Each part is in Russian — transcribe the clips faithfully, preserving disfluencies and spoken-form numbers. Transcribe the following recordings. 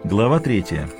Глава третья.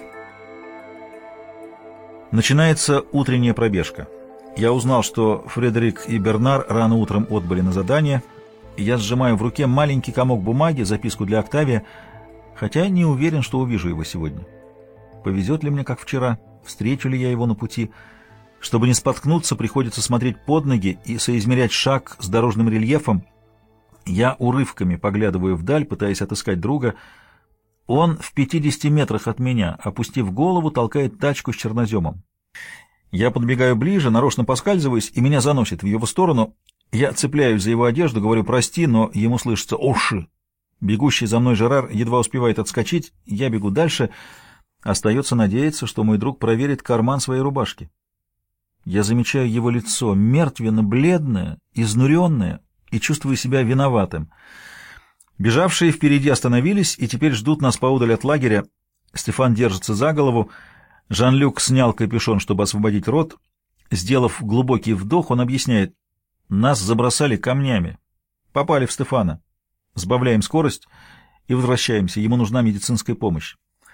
Начинается утренняя пробежка. Я узнал, что Фредерик и Бернар рано утром отбыли на задание. Я сжимаю в руке маленький комок бумаги, записку для Октавия, хотя не уверен, что увижу его сегодня. Повезет ли мне, как вчера? Встречу ли я его на пути? Чтобы не споткнуться, приходится смотреть под ноги и соизмерять шаг с дорожным рельефом. Я урывками поглядываю вдаль, пытаясь отыскать друга. Он в пятидесяти метрах от меня, опустив голову, толкает тачку с черноземом. Я подбегаю ближе, нарочно поскальзываюсь, и меня заносит в его сторону. Я цепляюсь за его одежду, говорю «прости», но ему слышится «оши». Бегущий за мной Жерар едва успевает отскочить, я бегу дальше. Остается надеяться, что мой друг проверит карман своей рубашки. Я замечаю его лицо, мертвенно-бледное, изнуренное, и чувствую себя виноватым. Бежавшие впереди остановились и теперь ждут нас поодаль от лагеря. Стефан держится за голову. Жан-Люк снял капюшон, чтобы освободить рот. Сделав глубокий вдох, он объясняет: нас забросали камнями. Попали в Стефана. Сбавляем скорость и возвращаемся. Ему нужна медицинская помощь.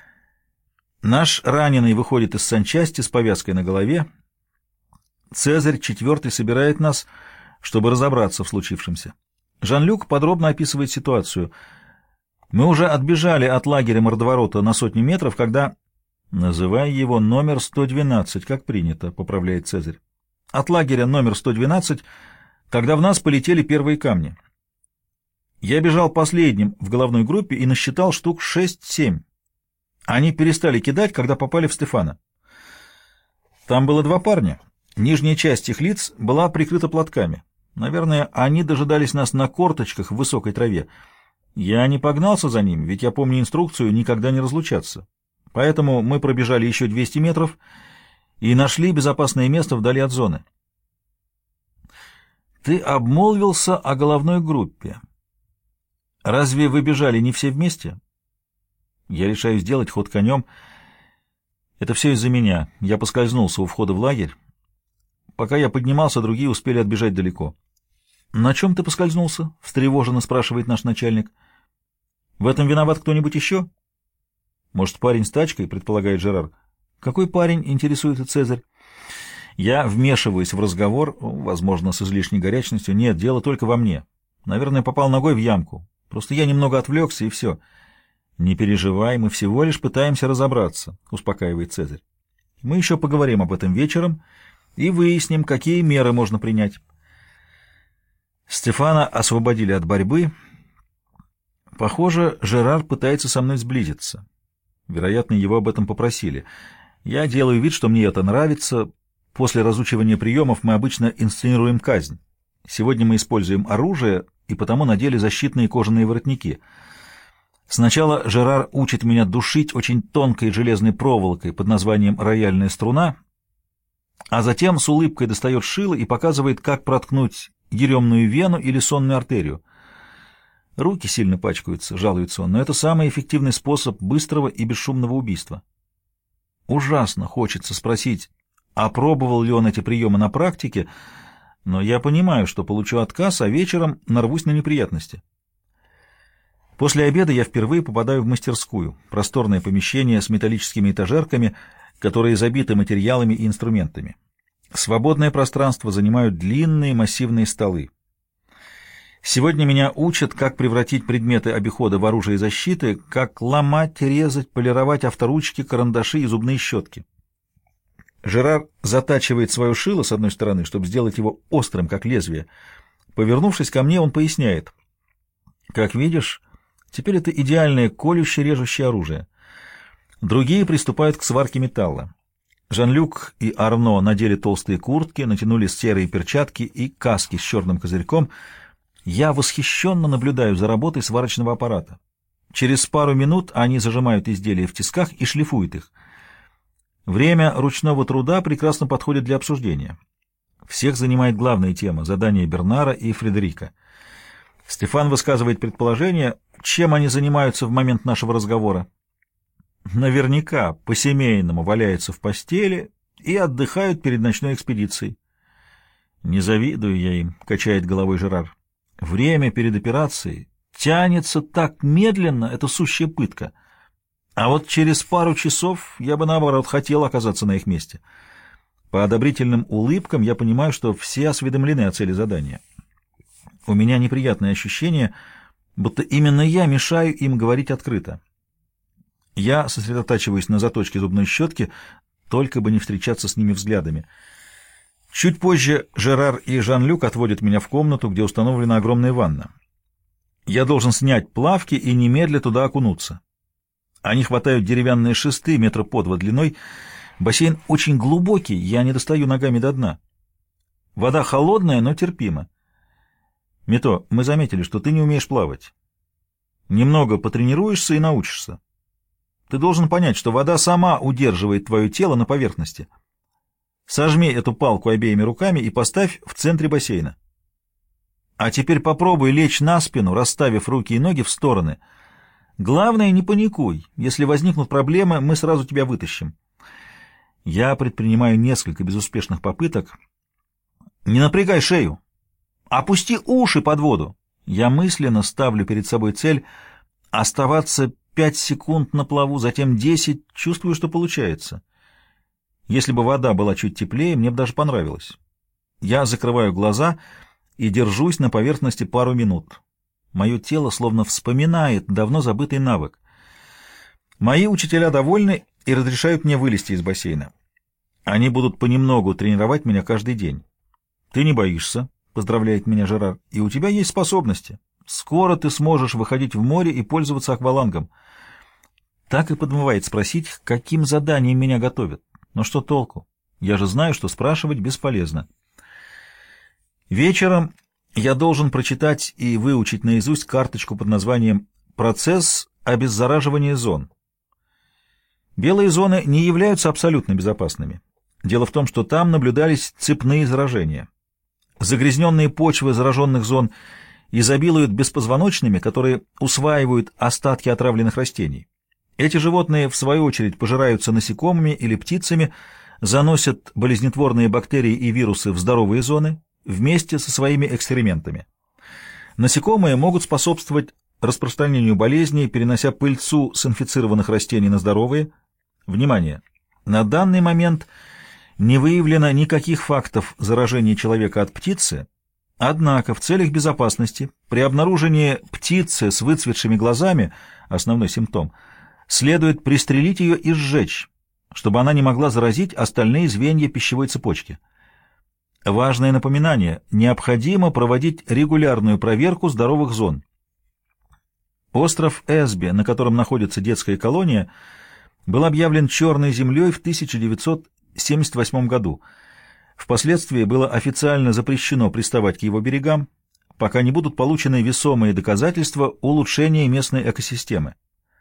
Наш раненый выходит из санчасти с повязкой на голове. Цезарь четвертый собирает нас, чтобы разобраться в случившемся. Жан-Люк подробно описывает ситуацию. Мы уже отбежали от лагеря мордоворота на сотню метров, когда... Называй его номер сто двенадцать, как принято, поправляет Цезарь. От лагеря номер сто двенадцать, когда в нас полетели первые камни. Я бежал последним в головной группе и насчитал штук шесть-семь. Они перестали кидать, когда попали в Стефана. Там было два парня. Нижняя часть их лиц была прикрыта платками. Наверное, они дожидались нас на корточках в высокой траве. Я не погнался за ними, ведь я помню инструкцию никогда не разлучаться. Поэтому мы пробежали еще двести метров и нашли безопасное место вдали от зоны. Ты обмолвился о головной группе. Разве вы бежали не все вместе? Я решаю сделать ход конем. Это все из-за меня. Я поскользнулся у входа в лагерь. Пока я поднимался, другие успели отбежать далеко. «На чем ты поскользнулся?» — встревоженно спрашивает наш начальник. «В этом виноват кто-нибудь еще?» «Может, парень с тачкой?» — предполагает Жерар. «Какой парень?» — интересуется Цезарь. Я вмешиваюсь в разговор, возможно, с излишней горячностью. Нет, дело только во мне. Наверное, попал ногой в ямку. Просто я немного отвлекся, и все. «Не переживай, мы всего лишь пытаемся разобраться», — успокаивает Цезарь. «Мы еще поговорим об этом вечером и выясним, какие меры можно принять». Стефана освободили от борьбы. Похоже, Жерар пытается со мной сблизиться. Вероятно, его об этом попросили. Я делаю вид, что мне это нравится. После разучивания приемов мы обычно инсценируем казнь. Сегодня мы используем оружие и потому надели защитные кожаные воротники. Сначала Жерар учит меня душить очень тонкой железной проволокой под названием «рояльная струна», а затем с улыбкой достает шило и показывает, как проткнуть еремную вену или сонную артерию. Руки сильно пачкаются, жалуется он, но это самый эффективный способ быстрого и бесшумного убийства. Ужасно хочется спросить, опробовал ли он эти приемы на практике, но я понимаю, что получу отказ, а вечером нарвусь на неприятности. После обеда я впервые попадаю в мастерскую, просторное помещение с металлическими этажерками, которые забиты материалами и инструментами. Свободное пространство занимают длинные массивные столы. Сегодня меня учат, как превратить предметы обихода в оружие защиты, как ломать, резать, полировать авторучки, карандаши и зубные щетки. Жерар затачивает свое шило с одной стороны, чтобы сделать его острым, как лезвие. Повернувшись ко мне, он поясняет: «Как видишь, теперь это идеальное колюще-режущее оружие». Другие приступают к сварке металла. Жан-Люк и Арно надели толстые куртки, натянули серые перчатки и каски с черным козырьком. Я восхищенно наблюдаю за работой сварочного аппарата. Через пару минут они зажимают изделия в тисках и шлифуют их. Время ручного труда прекрасно подходит для обсуждения. Всех занимает главная тема — задание Бернара и Фредерика. Стефан высказывает предположение, чем они занимаются в момент нашего разговора. Наверняка по-семейному валяются в постели и отдыхают перед ночной экспедицией. «Не завидую я им», — качает головой Жерар. «Время перед операцией тянется так медленно, это сущая пытка. А вот через пару часов я бы, наоборот, хотел оказаться на их месте. По одобрительным улыбкам я понимаю, что все осведомлены о цели задания. У меня неприятное ощущение, будто именно я мешаю им говорить открыто. Я сосредотачиваюсь на заточке зубной щетки, только бы не встречаться с ними взглядами. Чуть позже Жерар и Жан-Люк отводят меня в комнату, где установлена огромная ванна. Я должен снять плавки и немедля туда окунуться. Они хватают деревянные шесты метра по два длиной. Бассейн очень глубокий, я не достаю ногами до дна. Вода холодная, но терпима. Мито, мы заметили, что ты не умеешь плавать. Немного потренируешься и научишься. Ты должен понять, что вода сама удерживает твое тело на поверхности. Сожми эту палку обеими руками и поставь в центре бассейна. А теперь попробуй лечь на спину, расставив руки и ноги в стороны. Главное, не паникуй. Если возникнут проблемы, мы сразу тебя вытащим. Я предпринимаю несколько безуспешных попыток. Не напрягай шею. Опусти уши под воду. Я мысленно ставлю перед собой цель оставаться пять секунд на плаву, затем десять. Чувствую, что получается. Если бы вода была чуть теплее, мне бы даже понравилось. Я закрываю глаза и держусь на поверхности пару минут. Мое тело словно вспоминает давно забытый навык. Мои учителя довольны и разрешают мне вылезти из бассейна. Они будут понемногу тренировать меня каждый день. «Ты не боишься», — поздравляет меня Жерар, — «и у тебя есть способности. Скоро ты сможешь выходить в море и пользоваться аквалангом». Так и подмывает спросить, каким заданием меня готовят. Но что толку? Я же знаю, что спрашивать бесполезно. Вечером я должен прочитать и выучить наизусть карточку под названием «Процесс обеззараживания зон». Белые зоны не являются абсолютно безопасными. Дело в том, что там наблюдались цепные заражения. Загрязненные почвы зараженных зон изобилуют беспозвоночными, которые усваивают остатки отравленных растений. Эти животные, в свою очередь, пожираются насекомыми или птицами, заносят болезнетворные бактерии и вирусы в здоровые зоны вместе со своими экскрементами. Насекомые могут способствовать распространению болезней, перенося пыльцу с инфицированных растений на здоровые. Внимание! На данный момент не выявлено никаких фактов заражения человека от птицы, однако в целях безопасности при обнаружении птицы с выцветшими глазами, основной симптом, следует пристрелить ее и сжечь, чтобы она не могла заразить остальные звенья пищевой цепочки. Важное напоминание: необходимо проводить регулярную проверку здоровых зон. Остров Эсби, на котором находится детская колония, был объявлен черной землей в тысяча девятьсот семьдесят восьмом году. Впоследствии было официально запрещено приставать к его берегам, пока не будут получены весомые доказательства улучшения местной экосистемы.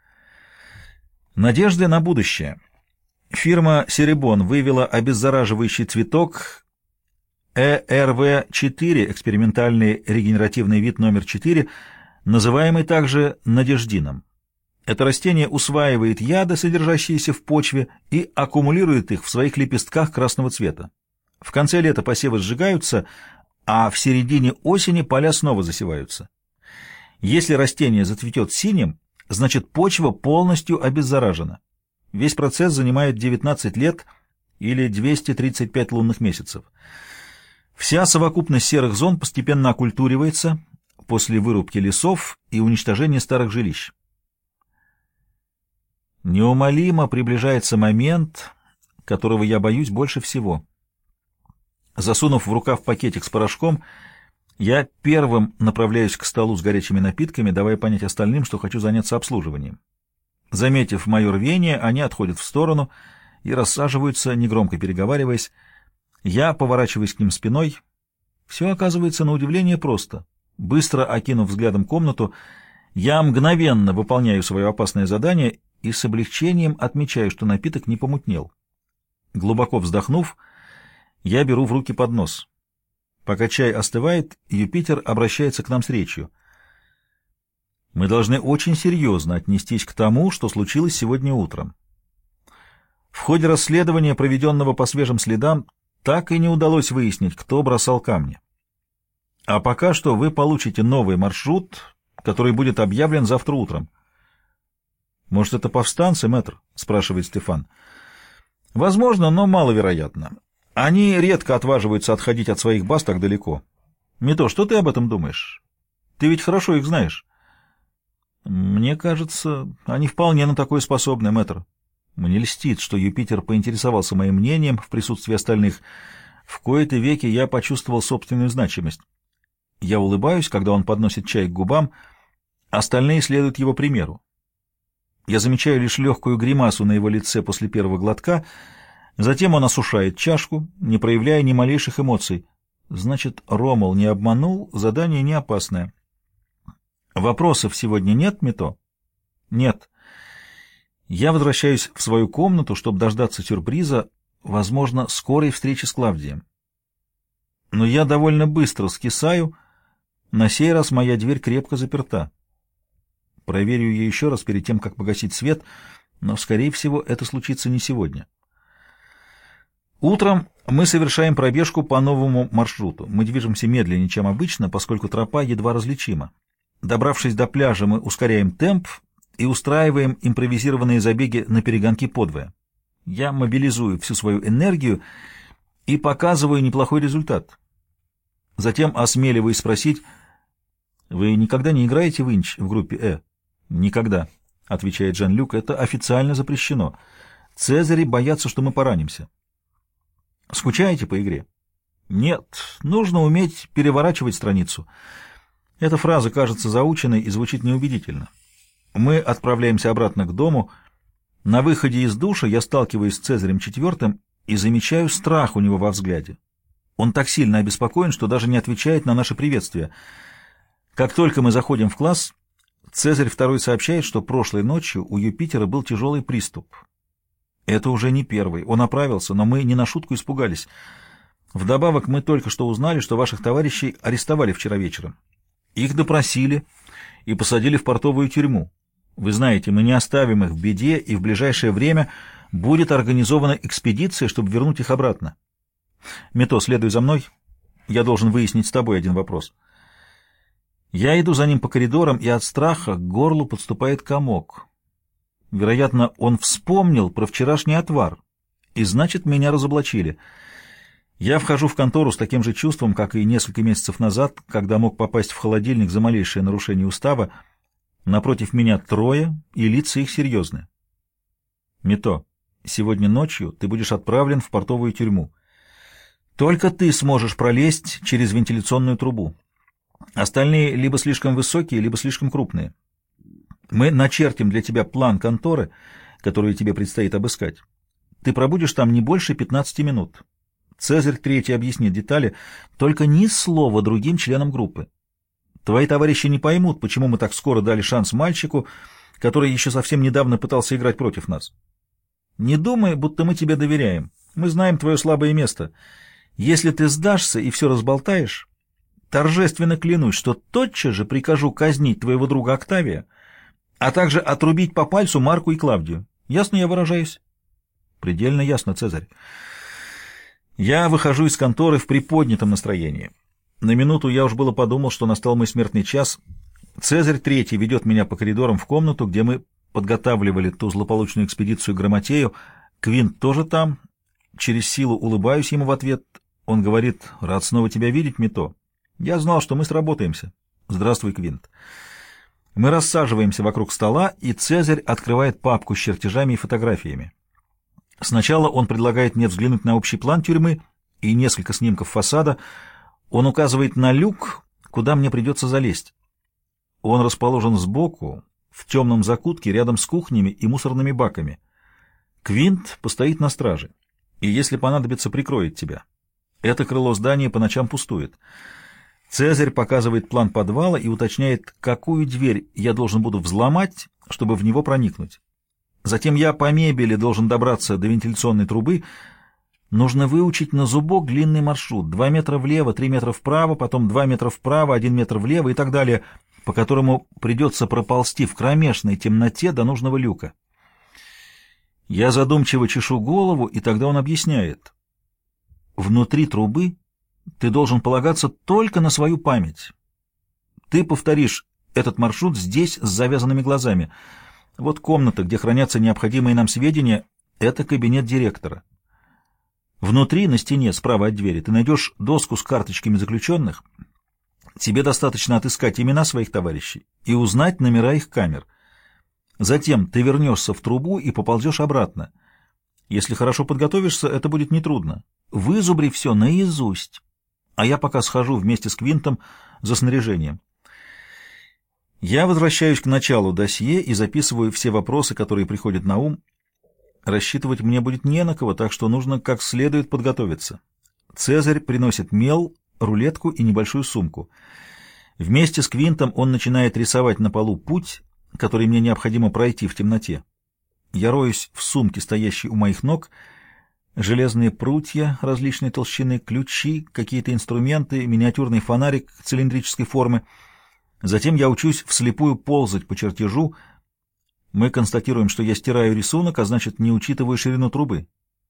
Надежды на будущее. Фирма «Серебон» вывела обеззараживающий цветок э эр вэ четыре, экспериментальный регенеративный вид номер четыре, называемый также надеждином. Это растение усваивает яды, содержащиеся в почве, и аккумулирует их в своих лепестках красного цвета. В конце лета посевы сжигаются, а в середине осени поля снова засеваются. Если растение зацветет синим, значит, почва полностью обеззаражена. Весь процесс занимает девятнадцать лет или двести тридцать пять лунных месяцев. Вся совокупность серых зон постепенно окультуривается после вырубки лесов и уничтожения старых жилищ. Неумолимо приближается момент, которого я боюсь больше всего. Засунув в рукав пакетик с порошком, я первым направляюсь к столу с горячими напитками, давая понять остальным, что хочу заняться обслуживанием. Заметив мое рвение, они отходят в сторону и рассаживаются, негромко переговариваясь. Я поворачиваюсь к ним спиной. Все оказывается на удивление просто. Быстро окинув взглядом комнату, я мгновенно выполняю свое опасное задание и с облегчением отмечаю, что напиток не помутнел. Глубоко вздохнув, я беру в руки поднос. Пока чай остывает, Юпитер обращается к нам с речью. Мы должны очень серьезно отнестись к тому, что случилось сегодня утром. В ходе расследования, проведенного по свежим следам, так и не удалось выяснить, кто бросал камни. А пока что вы получите новый маршрут, который будет объявлен завтра утром. «Может, это повстанцы, мэтр?» — спрашивает Стефан. «Возможно, но маловероятно. Они редко отваживаются отходить от своих баз так далеко. Мито, что ты об этом думаешь? Ты ведь хорошо их знаешь». «Мне кажется, они вполне на такое способны, мэтр. Мне льстит, что Юпитер поинтересовался моим мнением в присутствии остальных. В кои-то веки я почувствовал собственную значимость. Я улыбаюсь, когда он подносит чай к губам, остальные следуют его примеру. Я замечаю лишь легкую гримасу на его лице после первого глотка, затем он осушает чашку, не проявляя ни малейших эмоций. Значит, Ромул не обманул, задание не опасное. «Вопросов сегодня нет, Мито?» «Нет». Я возвращаюсь в свою комнату, чтобы дождаться сюрприза, возможно, скорой встречи с Клавдием. Но я довольно быстро скисаю, на сей раз моя дверь крепко заперта. Проверю ее еще раз перед тем, как погасить свет, но, скорее всего, это случится не сегодня. Утром мы совершаем пробежку по новому маршруту. Мы движемся медленнее, чем обычно, поскольку тропа едва различима. Добравшись до пляжа, мы ускоряем темп и устраиваем импровизированные забеги на перегонки подвое. Я мобилизую всю свою энергию и показываю неплохой результат. Затем осмеливаюсь спросить: «Вы никогда не играете в инч в группе «Э»?» «Никогда», — отвечает Жан-Люк, — «это официально запрещено. Цезари боятся, что мы поранимся». «Скучаете по игре?» «Нет, нужно уметь переворачивать страницу». Эта фраза кажется заученной и звучит неубедительно. Мы отправляемся обратно к дому. На выходе из душа я сталкиваюсь с Цезарем четвертым и замечаю страх у него во взгляде. Он так сильно обеспокоен, что даже не отвечает на наше приветствие. Как только мы заходим в класс, Цезарь второй сообщает, что прошлой ночью у Юпитера был тяжелый приступ. Это уже не первый. Он оправился, но мы не на шутку испугались. Вдобавок мы только что узнали, что ваших товарищей арестовали вчера вечером. Их допросили и посадили в портовую тюрьму. Вы знаете, мы не оставим их в беде, и в ближайшее время будет организована экспедиция, чтобы вернуть их обратно. Мито, следуй за мной. Я должен выяснить с тобой один вопрос. Я иду за ним по коридорам, и от страха к горлу подступает комок. Вероятно, он вспомнил про вчерашний отвар, и значит, меня разоблачили. Я вхожу в контору с таким же чувством, как и несколько месяцев назад, когда мог попасть в холодильник за малейшее нарушение устава. Напротив меня трое, и лица их серьезные. Мито, сегодня ночью ты будешь отправлен в портовую тюрьму. Только ты сможешь пролезть через вентиляционную трубу. Остальные либо слишком высокие, либо слишком крупные. Мы начертим для тебя план конторы, которую тебе предстоит обыскать. Ты пробудешь там не больше пятнадцати минут. Цезарь Третий объяснит детали, только ни слова другим членам группы. Твои товарищи не поймут, почему мы так скоро дали шанс мальчику, который еще совсем недавно пытался играть против нас. Не думай, будто мы тебе доверяем. Мы знаем твое слабое место. Если ты сдашься и все разболтаешь, торжественно клянусь, что тотчас же прикажу казнить твоего друга Октавия, а также отрубить по пальцу Марку и Клавдию. Ясно я выражаюсь? Предельно ясно, Цезарь. Я выхожу из конторы в приподнятом настроении. На минуту я уж было подумал, что настал мой смертный час. Цезарь Третий ведет меня по коридорам в комнату, где мы подготавливали ту злополучную экспедицию к Грамотею. Квинт тоже там. Через силу улыбаюсь ему в ответ. Он говорит: «Рад снова тебя видеть, Мито. Я знал, что мы сработаемся». «Здравствуй, Квинт». Мы рассаживаемся вокруг стола, и Цезарь открывает папку с чертежами и фотографиями. Сначала он предлагает мне взглянуть на общий план тюрьмы и несколько снимков фасада. Он указывает на люк, куда мне придется залезть. Он расположен сбоку, в темном закутке, рядом с кухнями и мусорными баками. Квинт постоит на страже, и если понадобится, прикроет тебя. Это крыло здания по ночам пустует. Цезарь показывает план подвала и уточняет, какую дверь я должен буду взломать, чтобы в него проникнуть. Затем я по мебели должен добраться до вентиляционной трубы. Нужно выучить на зубок длинный маршрут. Два метра влево, три метра вправо, потом два метра вправо, один метр влево и так далее, по которому придется проползти в кромешной темноте до нужного люка. Я задумчиво чешу голову, и тогда он объясняет. Внутри трубы ты должен полагаться только на свою память. Ты повторишь этот маршрут здесь с завязанными глазами. Вот комната, где хранятся необходимые нам сведения, это кабинет директора. Внутри, на стене, справа от двери, ты найдешь доску с карточками заключенных. Тебе достаточно отыскать имена своих товарищей и узнать номера их камер. Затем ты вернешься в трубу и поползешь обратно. Если хорошо подготовишься, это будет нетрудно. Вызубри все наизусть, а я пока схожу вместе с Квинтом за снаряжением. Я возвращаюсь к началу досье и записываю все вопросы, которые приходят на ум. Рассчитывать мне будет не на кого, так что нужно как следует подготовиться. Цезарь приносит мел, рулетку и небольшую сумку. Вместе с Квинтом он начинает рисовать на полу путь, который мне необходимо пройти в темноте. Я роюсь в сумке, стоящей у моих ног, железные прутья различной толщины, ключи, какие-то инструменты, миниатюрный фонарик цилиндрической формы. Затем я учусь вслепую ползать по чертежу. Мы констатируем, что я стираю рисунок, а значит, не учитываю ширину трубы.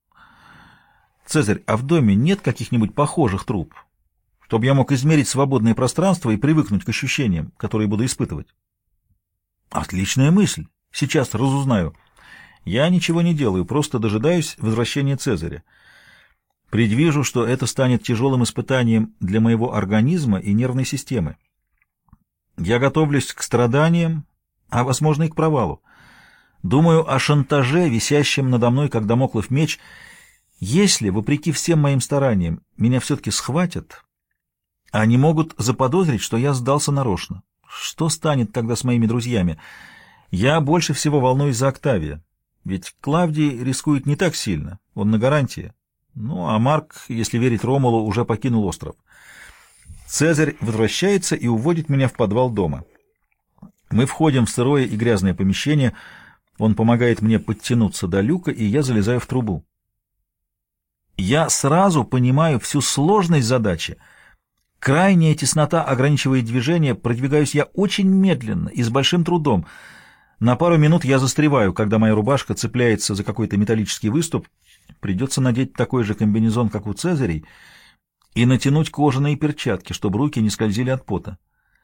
Цезарь, а в доме нет каких-нибудь похожих труб, чтобы я мог измерить свободное пространство и привыкнуть к ощущениям, которые буду испытывать? Отличная мысль. Сейчас разузнаю. Я ничего не делаю, просто дожидаюсь возвращения Цезаря. Предвижу, что это станет тяжелым испытанием для моего организма и нервной системы. Я готовлюсь к страданиям, а, возможно, и к провалу. Думаю о шантаже, висящем надо мной, как дамоклов меч. Если, вопреки всем моим стараниям, меня все-таки схватят, они могут заподозрить, что я сдался нарочно. Что станет тогда с моими друзьями? Я больше всего волнуюсь за Октавия, ведь Клавдий рискует не так сильно, он на гарантии. Ну, а Марк, если верить Ромулу, уже покинул остров. Цезарь возвращается и уводит меня в подвал дома. Мы входим в сырое и грязное помещение, он помогает мне подтянуться до люка, и я залезаю в трубу. Я сразу понимаю всю сложность задачи. Крайняя теснота ограничивает движение, продвигаюсь я очень медленно и с большим трудом. На пару минут я застреваю, когда моя рубашка цепляется за какой-то металлический выступ. Придется надеть такой же комбинезон, как у Цезарей, и натянуть кожаные перчатки, чтобы руки не скользили от пота.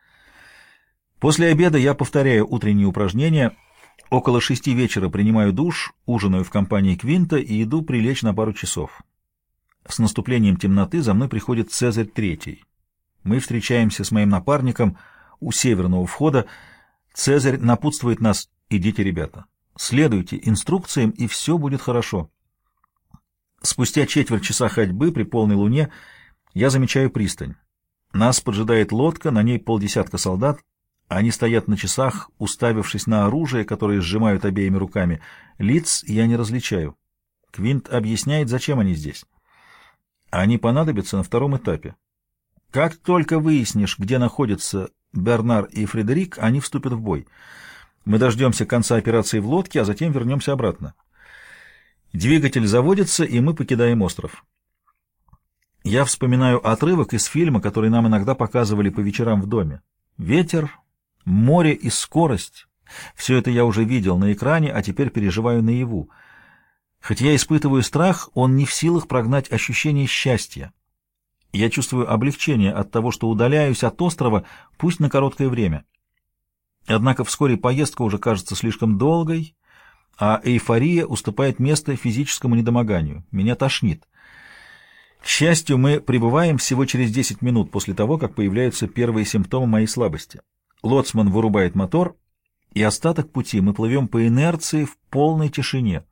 После обеда я повторяю утренние упражнения. Около шести вечера принимаю душ, ужинаю в компании Квинта и иду прилечь на пару часов. С наступлением темноты за мной приходит Цезарь Третий. Мы встречаемся с моим напарником у северного входа. Цезарь напутствует нас: идите, ребята, следуйте инструкциям, и все будет хорошо. Спустя четверть часа ходьбы при полной луне я замечаю пристань. Нас поджидает лодка, на ней полдесятка солдат. Они стоят на часах, уставившись на оружие, которое сжимают обеими руками. Лиц я не различаю. Квинт объясняет, зачем они здесь. Они понадобятся на втором этапе. Как только выяснишь, где находятся Бернар и Фредерик, они вступят в бой. Мы дождемся конца операции в лодке, а затем вернемся обратно. Двигатель заводится, и мы покидаем остров. Я вспоминаю отрывок из фильма, который нам иногда показывали по вечерам в доме. Ветер, море и скорость — все это я уже видел на экране, а теперь переживаю наяву. Хоть я испытываю страх, он не в силах прогнать ощущение счастья. Я чувствую облегчение от того, что удаляюсь от острова, пусть на короткое время. Однако вскоре поездка уже кажется слишком долгой, а эйфория уступает место физическому недомоганию. Меня тошнит. К счастью, мы прибываем всего через десять минут после того, как появляются первые симптомы моей слабости. Лоцман вырубает мотор, и остаток пути мы плывем по инерции в полной тишине.